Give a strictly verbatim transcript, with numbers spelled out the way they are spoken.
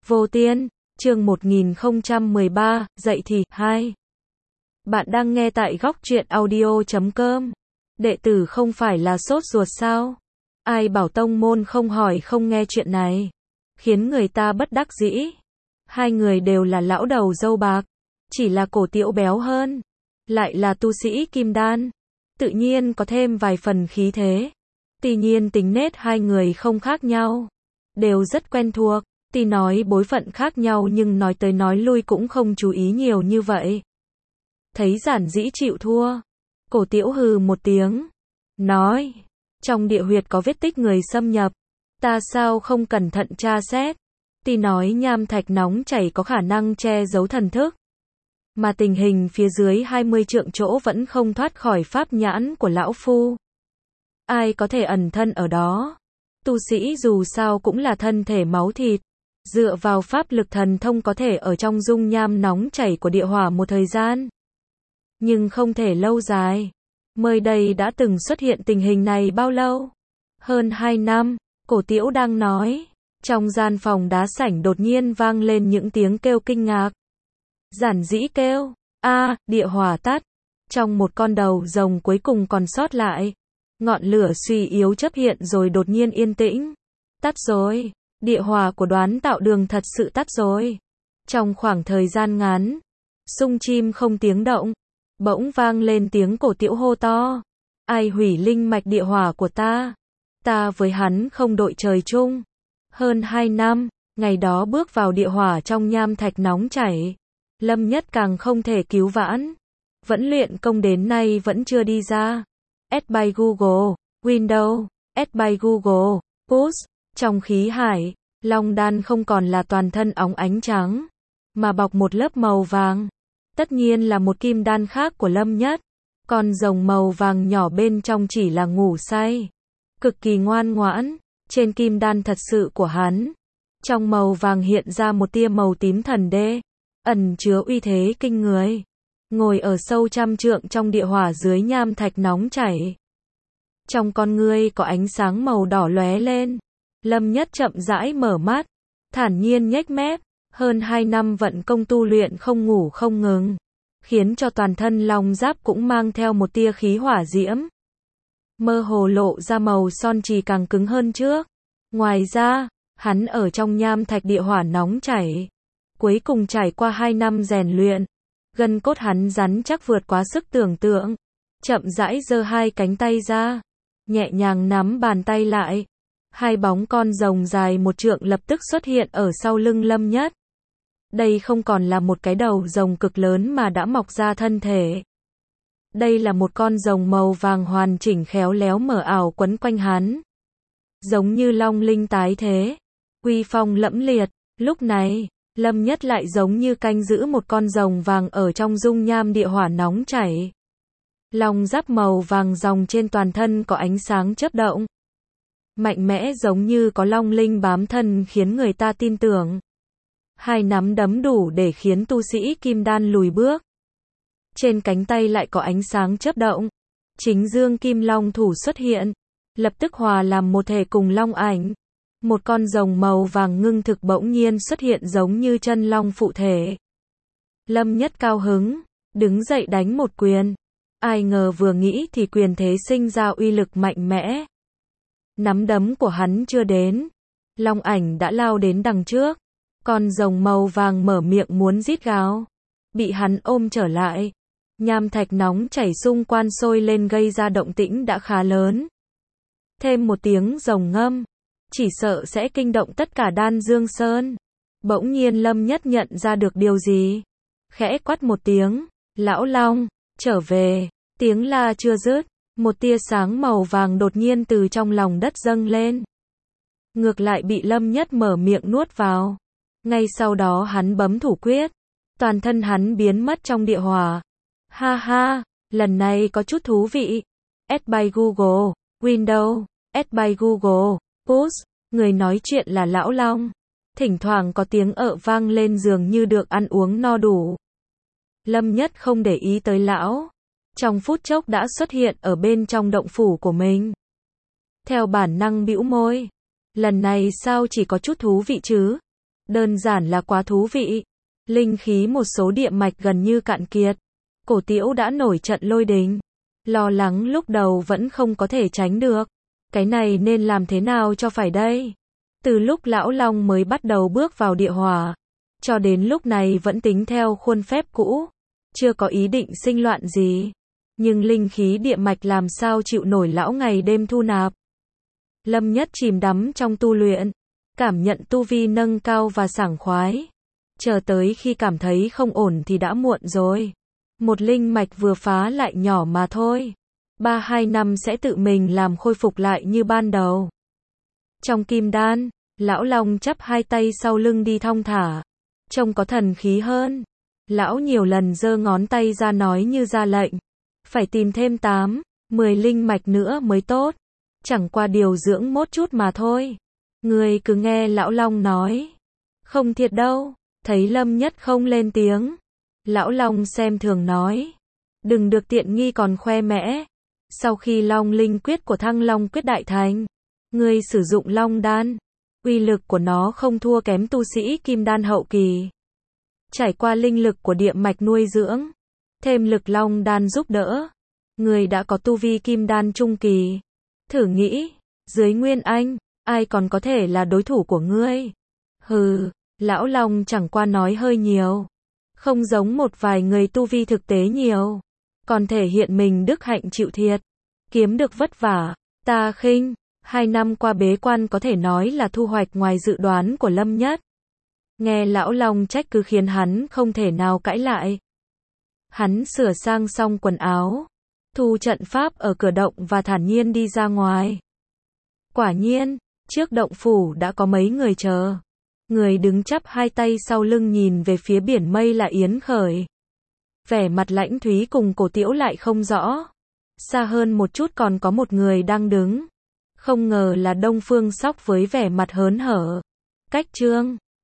Vô Tiên, chương một nghìn không trăm mười ba, dậy thì, hai. Bạn đang nghe tại góc truyện audio chấm com. Đệ tử không phải là sốt ruột sao? Ai bảo tông môn không hỏi không nghe chuyện này. Khiến người ta bất đắc dĩ. Hai người đều là lão đầu râu bạc. Chỉ là cổ Tiễu béo hơn. Lại là tu sĩ kim đan. Tự nhiên có thêm vài phần khí thế. Tuy nhiên tính nết hai người không khác nhau. Đều rất quen thuộc. Tuy nói bối phận khác nhau nhưng nói tới nói lui cũng không chú ý nhiều như vậy. Thấy giản dĩ chịu thua. Cổ Tiễu hừ một tiếng. Nói. Trong địa huyệt có vết tích người xâm nhập. Ta sao không cẩn thận tra xét. Tuy nói nham thạch nóng chảy có khả năng che giấu thần thức. Mà tình hình phía dưới hai mươi trượng chỗ vẫn không thoát khỏi pháp nhãn của lão phu. Ai có thể ẩn thân ở đó. Tu sĩ dù sao cũng là thân thể máu thịt. Dựa vào pháp lực thần thông có thể ở trong dung nham nóng chảy của địa hỏa một thời gian. Nhưng không thể lâu dài. Mới đây đã từng xuất hiện tình hình này bao lâu? Hơn hai năm, Cổ Tiễu đang nói. Trong gian phòng đá sảnh đột nhiên vang lên những tiếng kêu kinh ngạc. Giản dĩ kêu, a, địa hỏa tắt. Trong một con đầu rồng cuối cùng còn sót lại. Ngọn lửa suy yếu chấp hiện rồi đột nhiên yên tĩnh. Tắt rồi. Địa hỏa của Đoán Tạo Đường thật sự tắt rồi. Trong khoảng thời gian ngắn, sung chim không tiếng động, bỗng vang lên tiếng Cổ Tiễu hô to. Ai hủy linh mạch địa hỏa của ta? Ta với hắn không đội trời chung. Hơn hai năm, ngày đó bước vào địa hỏa trong nham thạch nóng chảy. Lâm Nhất càng không thể cứu vãn. Vẫn luyện công đến nay vẫn chưa đi ra. Add by Google, Windows, Add by Google, Push. Trong khí hải, long đan không còn là toàn thân óng ánh trắng, mà bọc một lớp màu vàng. Tất nhiên là một kim đan khác của Lâm Nhất. Con rồng màu vàng nhỏ bên trong chỉ là ngủ say. Cực kỳ ngoan ngoãn. Trên kim đan thật sự của hắn, trong màu vàng hiện ra một tia màu tím thần đê, ẩn chứa uy thế kinh người. Ngồi ở sâu trăm trượng trong địa hỏa dưới nham thạch nóng chảy. Trong con ngươi có ánh sáng màu đỏ lóe lên. Lâm Nhất chậm rãi mở mắt, thản nhiên nhếch mép. Hơn hai năm vận công tu luyện không ngủ không ngừng, khiến cho toàn thân long giáp cũng mang theo một tia khí hỏa diễm. Mơ hồ lộ ra màu son trì càng cứng hơn trước. Ngoài ra, hắn ở trong nham thạch địa hỏa nóng chảy. Cuối cùng trải qua hai năm rèn luyện. Gân cốt hắn rắn chắc vượt quá sức tưởng tượng. Chậm rãi giơ hai cánh tay ra. Nhẹ nhàng nắm bàn tay lại. Hai bóng con rồng dài một trượng lập tức xuất hiện ở sau lưng Lâm Nhất. Đây không còn là một cái đầu rồng cực lớn mà đã mọc ra thân thể. Đây là một con rồng màu vàng hoàn chỉnh khéo léo mờ ảo quấn quanh hắn. Giống như long linh tái thế. Uy phong lẫm liệt. Lúc này, Lâm Nhất lại giống như canh giữ một con rồng vàng ở trong dung nham địa hỏa nóng chảy. Long giáp màu vàng ròng trên toàn thân có ánh sáng chớp động. Mạnh mẽ giống như có long linh bám thân khiến người ta tin tưởng. Hai nắm đấm đủ để khiến tu sĩ kim đan lùi bước. Trên cánh tay lại có ánh sáng chớp động. Chính dương kim long thủ xuất hiện. Lập tức hòa làm một thể cùng long ảnh. Một con rồng màu vàng ngưng thực bỗng nhiên xuất hiện giống như chân long phụ thể. Lâm Nhất cao hứng, đứng dậy đánh một quyền. Ai ngờ vừa nghĩ thì quyền thế sinh ra uy lực mạnh mẽ. Nắm đấm của hắn chưa đến. Long ảnh đã lao đến đằng trước. Con rồng màu vàng mở miệng muốn rít gào. Bị hắn ôm trở lại. Nham thạch nóng chảy xung quanh sôi lên gây ra động tĩnh đã khá lớn. Thêm một tiếng rồng ngâm. Chỉ sợ sẽ kinh động tất cả Đan Dương Sơn. Bỗng nhiên Lâm Nhất nhận ra được điều gì. Khẽ quát một tiếng. Lão Long, trở về. Tiếng la chưa dứt. Một tia sáng màu vàng đột nhiên từ trong lòng đất dâng lên. Ngược lại bị Lâm Nhất mở miệng nuốt vào. Ngay sau đó hắn bấm thủ quyết. Toàn thân hắn biến mất trong địa hỏa. Ha ha, lần này có chút thú vị. Add by Google, Windows, Add by Google, Push. Người nói chuyện là Lão Long. Thỉnh thoảng có tiếng ợ vang lên dường như được ăn uống no đủ. Lâm Nhất không để ý tới lão. Trong phút chốc đã xuất hiện ở bên trong động phủ của mình. Theo bản năng bĩu môi. Lần này sao chỉ có chút thú vị chứ? Đơn giản là quá thú vị. Linh khí một số địa mạch gần như cạn kiệt. Cổ Tiễu đã nổi trận lôi đình. Lo lắng lúc đầu vẫn không có thể tránh được. Cái này nên làm thế nào cho phải đây? Từ lúc Lão Long mới bắt đầu bước vào địa hỏa, cho đến lúc này vẫn tính theo khuôn phép cũ, chưa có ý định sinh loạn gì. Nhưng linh khí địa mạch làm sao chịu nổi lão ngày đêm thu nạp. Lâm Nhất chìm đắm trong tu luyện, cảm nhận tu vi nâng cao và sảng khoái. Chờ tới khi cảm thấy không ổn thì đã muộn rồi. Một linh mạch vừa phá lại nhỏ mà thôi. Ba hai năm sẽ tự mình làm khôi phục lại như ban đầu. Trong kim đan, Lão Long chắp hai tay sau lưng đi thong thả. Trông có thần khí hơn. Lão nhiều lần giơ ngón tay ra nói như ra lệnh. Phải tìm thêm tám, mười linh mạch nữa mới tốt. Chẳng qua điều dưỡng mốt chút mà thôi. Người cứ nghe Lão Long nói. Không thiệt đâu. Thấy Lâm Nhất không lên tiếng. Lão Long xem thường nói. Đừng được tiện nghi còn khoe mẽ. Sau khi Long linh quyết của Thăng Long quyết đại thành, ngươi sử dụng Long đan, uy lực của nó không thua kém tu sĩ kim đan hậu kỳ. Trải qua linh lực của địa mạch nuôi dưỡng, thêm lực Long đan giúp đỡ, ngươi đã có tu vi kim đan trung kỳ. Thử nghĩ, dưới Nguyên Anh, ai còn có thể là đối thủ của ngươi? Hừ, Lão Long chẳng qua nói hơi nhiều, không giống một vài người tu vi thực tế nhiều, còn thể hiện mình đức hạnh chịu thiệt, kiếm được vất vả. Ta khinh, hai năm qua bế quan có thể nói là thu hoạch ngoài dự đoán của Lâm Nhất. Nghe Lão Long trách cứ khiến hắn không thể nào cãi lại. Hắn sửa sang xong quần áo, thu trận pháp ở cửa động và thản nhiên đi ra ngoài. Quả nhiên, trước động phủ đã có mấy người chờ. Người đứng chắp hai tay sau lưng nhìn về phía biển mây là Yến Khởi. Vẻ mặt lãnh thúy cùng Cổ Tiễu lại không rõ. Xa hơn một chút còn có một người đang đứng. Không ngờ là Đông Phương Sóc với vẻ mặt hớn hở. Cách Trương,